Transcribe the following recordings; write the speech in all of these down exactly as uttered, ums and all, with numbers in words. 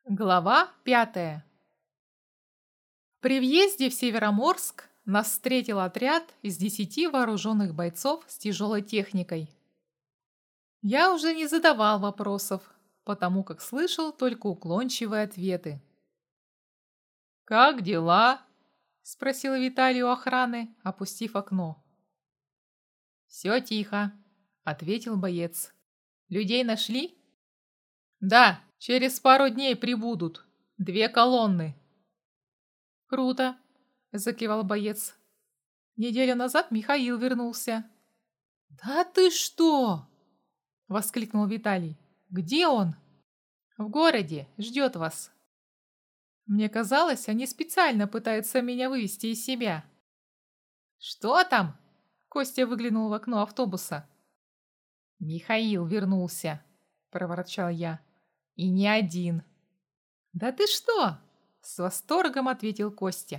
Глава пятая. При въезде в Североморск нас встретил отряд из десяти вооруженных бойцов с тяжелой техникой. Я уже не задавал вопросов, потому как слышал только уклончивые ответы. «Как дела?» – спросил Виталий у охраны, опустив окно. «Все тихо», – ответил боец. «Людей нашли?» «Да, через пару дней прибудут. Две колонны». «Круто!» – закивал боец. «Неделю назад Михаил вернулся». «Да ты что?» – воскликнул Виталий. «Где он?» «В городе. Ждет вас». Мне казалось, они специально пытаются меня вывести из себя. «Что там?» – Костя выглянул в окно автобуса. «Михаил вернулся», – проворчал я. «И не один». «Да ты что?» – с восторгом ответил Костя.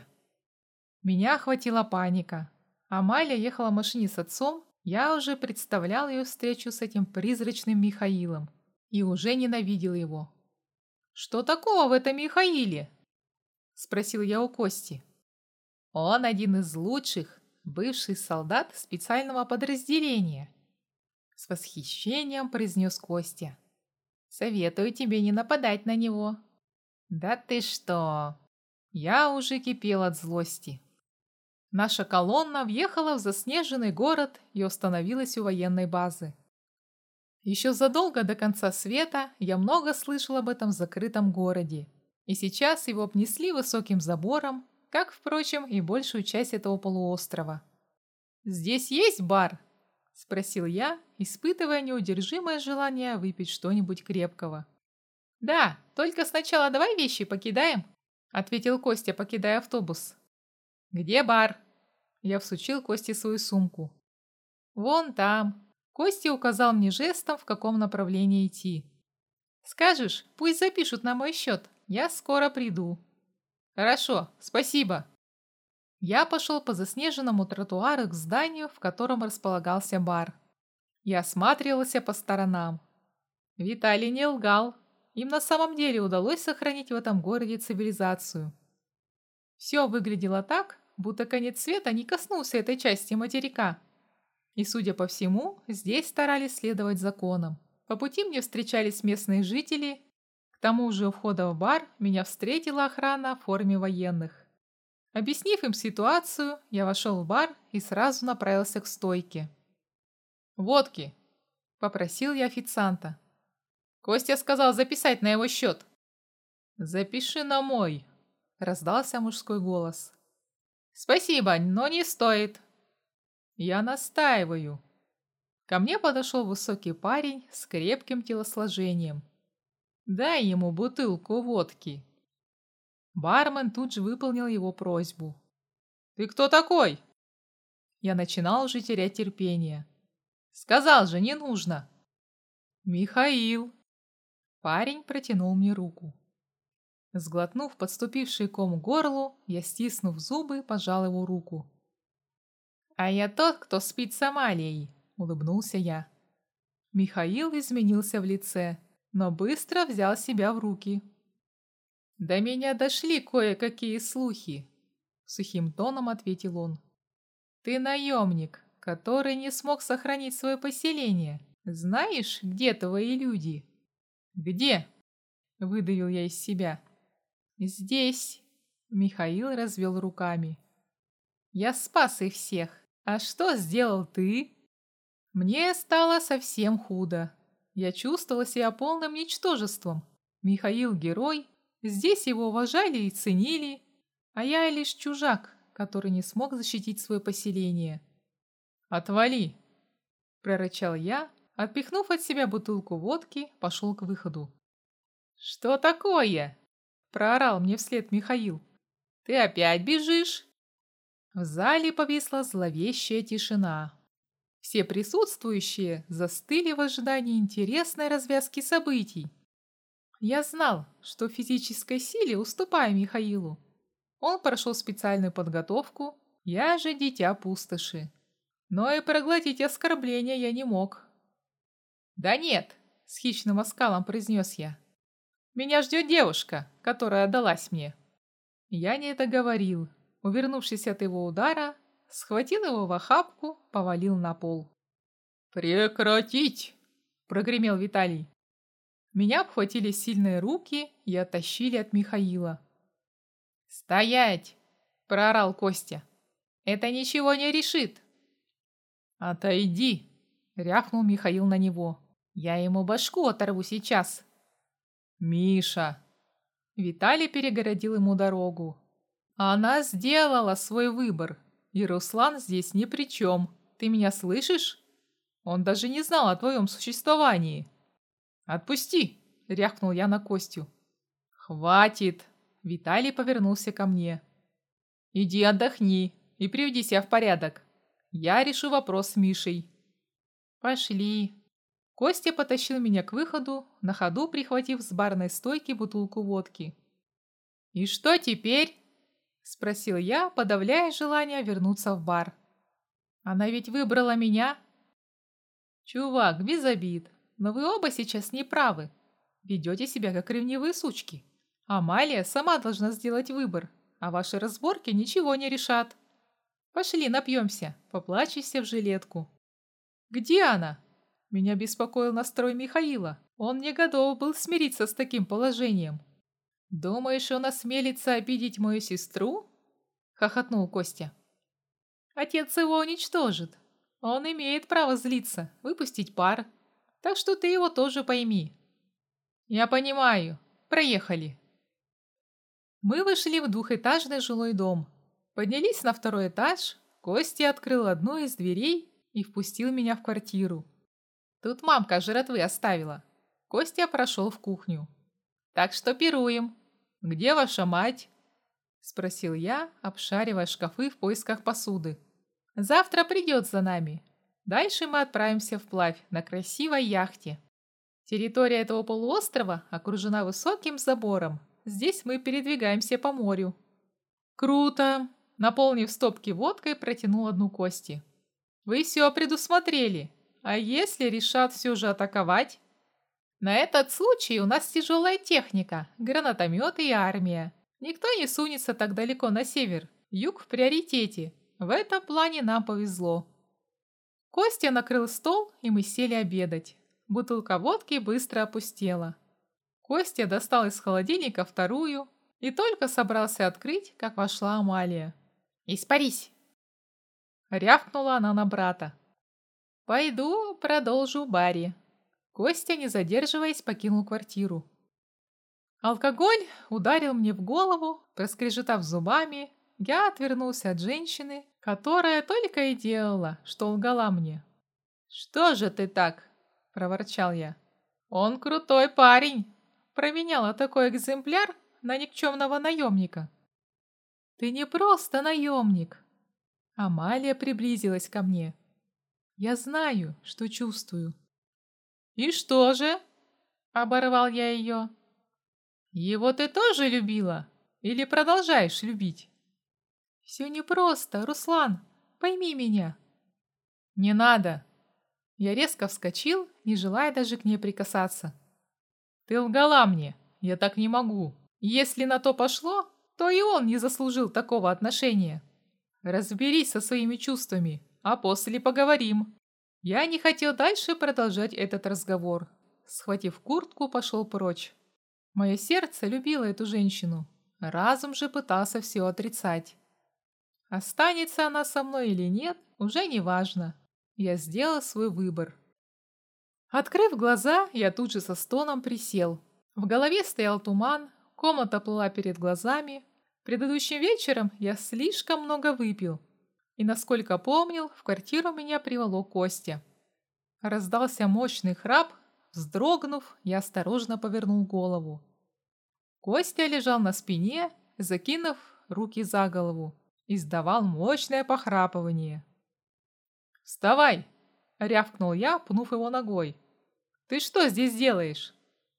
Меня охватила паника. Амалия ехала в машине с отцом, я уже представлял ее встречу с этим призрачным Михаилом и уже ненавидел его. «Что такого в этом Михаиле?» – спросил я у Кости. «Он один из лучших, бывший солдат специального подразделения», – с восхищением произнес Костя. «Советую тебе не нападать на него». «Да ты что!» Я уже кипел от злости. Наша колонна въехала в заснеженный город и остановилась у военной базы. Еще задолго до конца света я много слышал об этом закрытом городе, и сейчас его обнесли высоким забором, как, впрочем, и большую часть этого полуострова. «Здесь есть бар?» – спросил я, испытывая неудержимое желание выпить что-нибудь крепкого. «Да, только сначала давай вещи покидаем», – ответил Костя, покидая автобус. «Где бар?» Я всучил Косте свою сумку. «Вон там». Костя указал мне жестом, в каком направлении идти. «Скажешь, пусть запишут на мой счет. Я скоро приду». «Хорошо, спасибо». Я пошел по заснеженному тротуару к зданию, в котором располагался бар. Я осматривался по сторонам. Виталий не лгал. Им на самом деле удалось сохранить в этом городе цивилизацию. Все выглядело так, будто конец света не коснулся этой части материка. И, судя по всему, здесь старались следовать законам. По пути мне встречались местные жители. К тому же у входа в бар меня встретила охрана в форме военных. Объяснив им ситуацию, я вошел в бар и сразу направился к стойке. «Водки!» – попросил я официанта. Костя сказал записать на его счет. «Запиши на мой», – раздался мужской голос. «Спасибо, но не стоит». «Я настаиваю». Ко мне подошел высокий парень с крепким телосложением. «Дай ему бутылку водки». Бармен тут же выполнил его просьбу. «Ты кто такой?» Я начинал уже терять терпение. «Сказал же, не нужно». «Михаил». Парень протянул мне руку. Сглотнув подступивший ком к горлу, я, стиснув зубы, пожал его руку. «А я тот, кто спит с Амалией», — улыбнулся я. Михаил изменился в лице, но быстро взял себя в руки. «До меня дошли кое-какие слухи», — сухим тоном ответил он. «Ты наемник, который не смог сохранить свое поселение. Знаешь, где твои люди?» «Где?» — выдавил я из себя. «Здесь», — Михаил развел руками. «Я спас их всех. А что сделал ты?» Мне стало совсем худо. Я чувствовала себя полным ничтожеством. Михаил — герой, здесь его уважали и ценили, а я лишь чужак, который не смог защитить свое поселение. «Отвали!» — прорычал я, отпихнув от себя бутылку водки, пошел к выходу. «Что такое?» — проорал мне вслед Михаил. «Ты опять бежишь?» В зале повисла зловещая тишина. Все присутствующие застыли в ожидании интересной развязки событий. Я знал, что в физической силе уступаю Михаилу. Он прошел специальную подготовку, я же дитя пустоши. Но и проглотить оскорбления я не мог. «Да нет!» — с хищным оскалом произнес я. Меня ждет девушка, которая отдалась мне». Я не договорил. Увернувшись от его удара, схватил его в охапку, повалил на пол. «Прекратить!» – прогремел Виталий. Меня обхватили сильные руки и оттащили от Михаила. «Стоять!» – проорал Костя. «Это ничего не решит!» «Отойди!» – рявкнул Михаил на него. «Я ему башку оторву сейчас!» «Миша!» Виталий перегородил ему дорогу. «Она сделала свой выбор, и Руслан здесь ни при чем. Ты меня слышишь? Он даже не знал о твоем существовании!» «Отпусти!» – рявкнул я на Костю. «Хватит!» – Виталий повернулся ко мне. «Иди отдохни и приведи себя в порядок. Я решу вопрос с Мишей». «Пошли!» Костя потащил меня к выходу, на ходу прихватив с барной стойки бутылку водки. «И что теперь?» – спросил я, подавляя желание вернуться в бар. «Она ведь выбрала меня». «Чувак, без обид, но вы оба сейчас не правы. Ведете себя как ревнивые сучки. Амалия сама должна сделать выбор, а ваши разборки ничего не решат. Пошли напьемся, поплачешься в жилетку». «Где она?» Меня беспокоил настрой Михаила. Он не готов был смириться с таким положением. «Думаешь, он осмелится обидеть мою сестру?» – хохотнул Костя. «Отец его уничтожит. Он имеет право злиться, выпустить пар. Так что ты его тоже пойми». «Я понимаю. Проехали». Мы вышли в двухэтажный жилой дом. Поднялись на второй этаж. Костя открыл одну из дверей и впустил меня в квартиру. Тут мамка жратвы оставила. Костя прошел в кухню. «Так что пируем. Где ваша мать?» – спросил я, обшаривая шкафы в поисках посуды. «Завтра придет за нами. Дальше мы отправимся вплавь на красивой яхте. Территория этого полуострова окружена высоким забором. Здесь мы передвигаемся по морю». «Круто!» – наполнив стопки водкой, протянул одну Кости. «Вы все предусмотрели. А если решат все же атаковать?» «На этот случай у нас тяжелая техника, гранатометы и армия. Никто не сунется так далеко на север. Юг в приоритете. В этом плане нам повезло». Костя накрыл стол, и мы сели обедать. Бутылка водки быстро опустела. Костя достал из холодильника вторую и только собрался открыть, как вошла Амалия. «Испарись!» Рявкнула она на брата. «Пойду продолжу в баре». Костя, не задерживаясь, покинул квартиру. Алкоголь ударил мне в голову, проскрежетав зубами. Я отвернулся от женщины, которая только и делала, что лгала мне. «Что же ты так?» – проворчал я. «Он крутой парень!» – променяла такой экземпляр на никчемного наемника. «Ты не просто наемник!» Амалия приблизилась ко мне. «Я знаю, что чувствую». «И что же?» – оборвал я ее. «Его ты тоже любила? Или продолжаешь любить?» «Все непросто, Руслан, пойми меня». «Не надо!» Я резко вскочил, не желая даже к ней прикасаться. «Ты лгала мне, я так не могу. Если на то пошло, то и он не заслужил такого отношения. Разберись со своими чувствами, а после поговорим». Я не хотел дальше продолжать этот разговор. Схватив куртку, пошел прочь. Мое сердце любило эту женщину. Разум же пытался все отрицать. Останется она со мной или нет, уже не важно. Я сделал свой выбор. Открыв глаза, я тут же со стоном присел. В голове стоял туман, комната плыла перед глазами. Предыдущим вечером я слишком много выпил. И, насколько помнил, в квартиру меня приволок Костя. Раздался мощный храп. Вздрогнув, я осторожно повернул голову. Костя лежал на спине, закинув руки за голову, издавал мощное похрапывание. «Вставай!» — рявкнул я, пнув его ногой. «Ты что здесь делаешь?»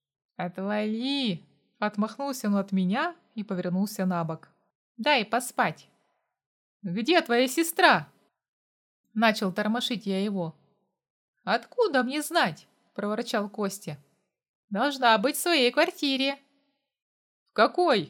«Отвали!» — отмахнулся он от меня и повернулся на бок. «Дай поспать!» «Где твоя сестра?» Начал тормошить я его. «Откуда мне знать?» – проворчал Костя. «Должна быть в своей квартире. «Какой?»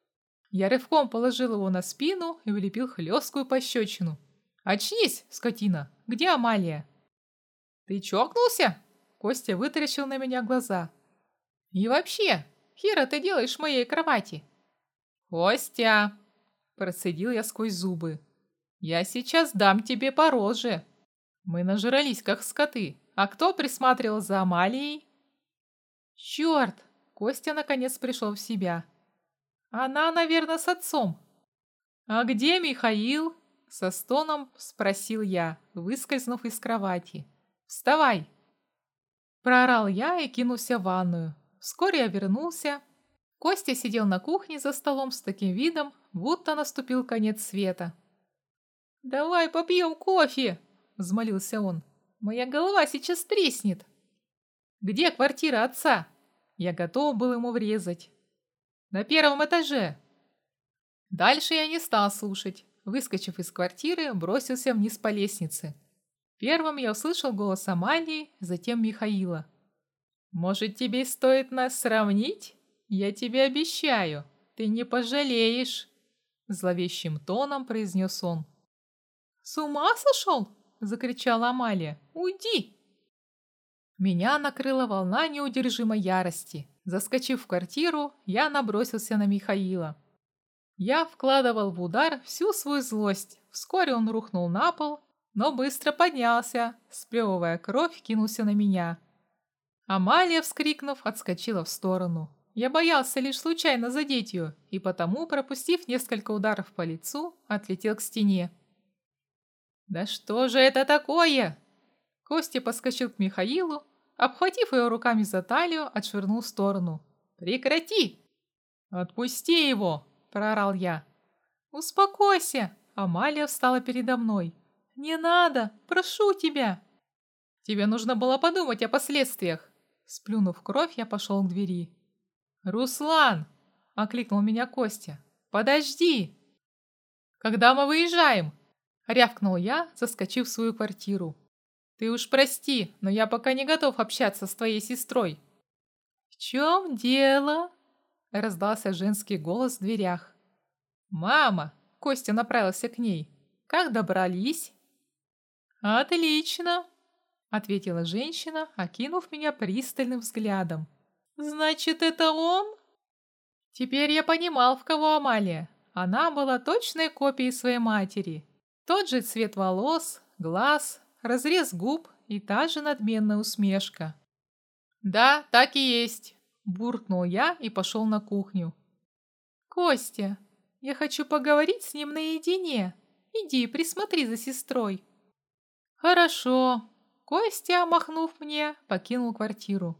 Я рывком положил его на спину и влепил хлесткую пощечину. «Очнись, скотина! Где Амалия?» «Ты чокнулся?» Костя вытаращил на меня глаза. «И вообще, хера ты делаешь в моей кровати?» «Костя!» Процедил я сквозь зубы. «Я сейчас дам тебе по роже!» Мы нажрались, как скоты. А кто присматривал за Амалией? Черт! Костя наконец пришел в себя. Она, наверное, с отцом. А где Михаил? Со стоном спросил я, выскользнув из кровати. Вставай! Проорал я и кинулся в ванную. Вскоре я вернулся. Костя сидел на кухне за столом с таким видом, будто наступил конец света. «Давай попьем кофе!» — взмолился он. «Моя голова сейчас треснет!» «Где квартира отца?» Я готов был ему врезать. «На первом этаже!» Дальше я не стал слушать. Выскочив из квартиры, бросился вниз по лестнице. Первым я услышал голос Амалии, затем Михаила. «Может, тебе стоит нас сравнить? Я тебе обещаю, ты не пожалеешь!» Зловещим тоном произнес он. «С ума сошел?» — закричала Амалия. «Уйди!» Меня накрыла волна неудержимой ярости. Заскочив в квартиру, я набросился на Михаила. Я вкладывал в удар всю свою злость. Вскоре он рухнул на пол, но быстро поднялся, сплевывая кровь, кинулся на меня. Амалия, вскрикнув, отскочила в сторону. Я боялся лишь случайно задеть ее, и потому, пропустив несколько ударов по лицу, отлетел к стене. «Да что же это такое?» Костя подскочил к Михаилу, обхватив его руками за талию, отшвырнул в сторону. «Прекрати!» «Отпусти его!» – проорал я. «Успокойся!» – Амалия встала передо мной. «Не надо! Прошу тебя!» «Тебе нужно было подумать о последствиях!» Сплюнув кровь, я пошел к двери. «Руслан!» – окликнул меня Костя. «Подожди!» «Когда мы выезжаем?» – рявкнул я, заскочив в свою квартиру. «Ты уж прости, но я пока не готов общаться с твоей сестрой». «В чем дело?» – раздался женский голос в дверях. «Мама!» – Костя направился к ней. «Как добрались?» «Отлично!» – ответила женщина, окинув меня пристальным взглядом. «Значит, это он?» Теперь я понимал, в кого Амалия. Она была точной копией своей матери. Тот же цвет волос, глаз, разрез губ и та же надменная усмешка. «Да, так и есть», – буркнул я и пошел на кухню. «Костя, я хочу поговорить с ним наедине. Иди, присмотри за сестрой». «Хорошо». Костя, махнув мне, покинул квартиру.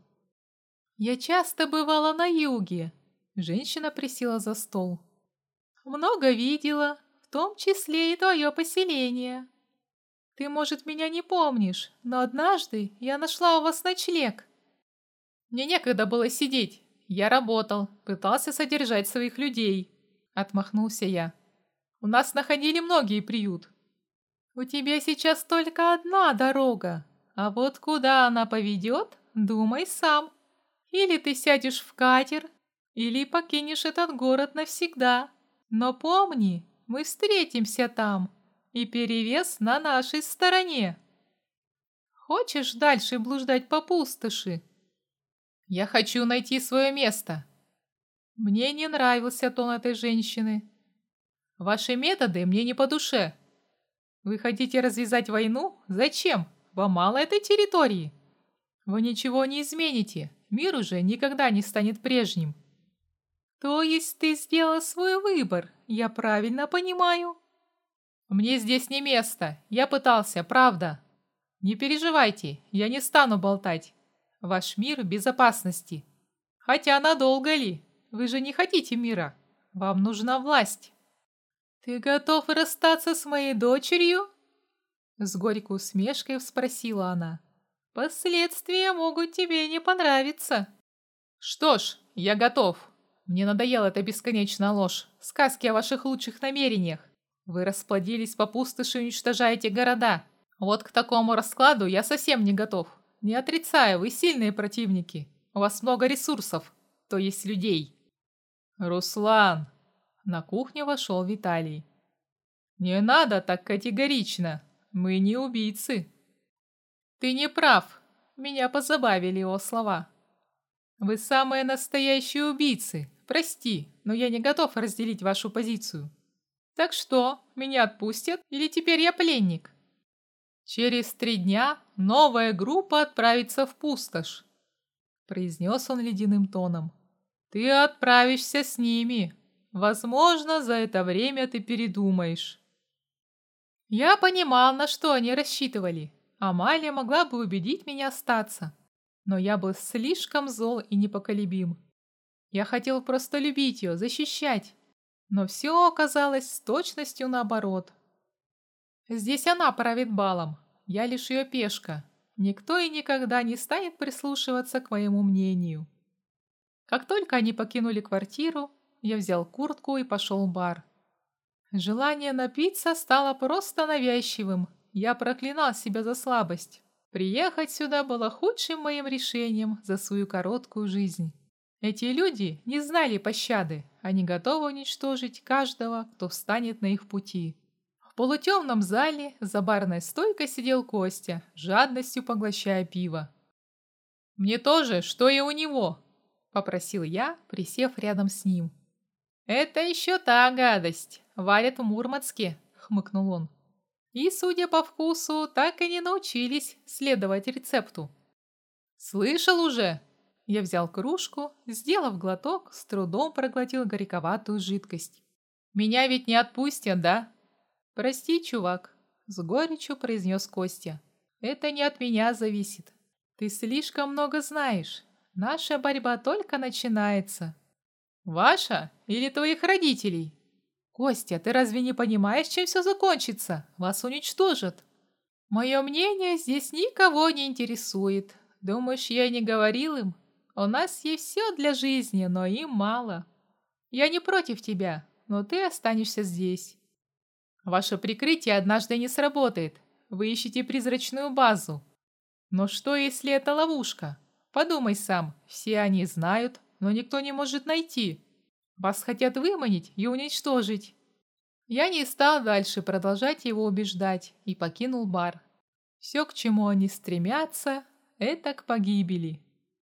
«Я часто бывала на юге». Женщина присела за стол. «Много видела, в том числе и твое поселение. Ты, может, меня не помнишь, но однажды я нашла у вас ночлег». «Мне некогда было сидеть. Я работал, пытался содержать своих людей», — отмахнулся я. «У нас находили многие приют». «У тебя сейчас только одна дорога, а вот куда она поведет, думай сам. Или ты сядешь в катер, или покинешь этот город навсегда. Но помни, мы встретимся там, и перевес на нашей стороне. Хочешь дальше блуждать по пустоши?» «Я хочу найти свое место». Мне не нравился тон этой женщины. «Ваши методы мне не по душе. Вы хотите развязать войну? Зачем? Вам мало этой территории. Вы ничего не измените, мир уже никогда не станет прежним». «То есть ты сделал свой выбор, я правильно понимаю?» «Мне здесь не место, я пытался, правда. Не переживайте, я не стану болтать. Ваш мир в безопасности. Хотя надолго ли? Вы же не хотите мира, вам нужна власть». «Ты готов расстаться с моей дочерью?» С горькой усмешкой спросила она. «Последствия могут тебе не понравиться». «Что ж, я готов. Мне надоела эта бесконечная ложь, сказки о ваших лучших намерениях. Вы расплодились по пустоши и уничтожаете города. Вот к такому раскладу я совсем не готов. Не отрицаю, вы сильные противники. У вас много ресурсов, то есть людей. Руслан! На кухню вошел Виталий. Не надо так категорично. Мы не убийцы. Ты не прав. Меня позабавили его слова. Вы самые настоящие убийцы. Прости, но я не готов разделить вашу позицию. Так что, меня отпустят или теперь я пленник? Через три дня новая группа отправится в пустошь, произнес он ледяным тоном. Ты отправишься с ними. Возможно, за это время ты передумаешь. Я понимал, на что они рассчитывали. Амалия могла бы убедить меня остаться. Но я был слишком зол и непоколебим. Я хотел просто любить ее, защищать. Но все оказалось с точностью наоборот. Здесь она правит балом. Я лишь ее пешка. Никто и никогда не станет прислушиваться к моему мнению. Как только они покинули квартиру, я взял куртку и пошел в бар. Желание напиться стало просто навязчивым. Я проклинал себя за слабость. Приехать сюда было худшим моим решением за свою короткую жизнь. Эти люди не знали пощады. Они готовы уничтожить каждого, кто встанет на их пути. В полутемном зале за барной стойкой сидел Костя, жадностью поглощая пиво. «Мне тоже, что и у него», — попросил я, присев рядом с ним. «Это еще та гадость. Варят в Мурманске», — хмыкнул он. «И, судя по вкусу, так и не научились следовать рецепту». «Слышал уже?» Я взял кружку, сделав глоток, с трудом проглотил горьковатую жидкость. «Меня ведь не отпустят, да?» «Прости, чувак», — с горечью произнес Костя. «Это не от меня зависит. Ты слишком много знаешь. Наша борьба только начинается». «Ваша или твоих родителей?» «Костя, ты разве не понимаешь, чем все закончится? Вас уничтожат». «Мое мнение здесь никого не интересует. Думаешь, я не говорил им? У нас есть все для жизни, но им мало. Я не против тебя, но ты останешься здесь. Ваше прикрытие однажды не сработает. Вы ищете призрачную базу. Но что, если это ловушка? Подумай сам, все они знают, но никто не может найти. Вас хотят выманить и уничтожить». Я не стал дальше продолжать его убеждать и покинул бар. Все, к чему они стремятся, это к погибели.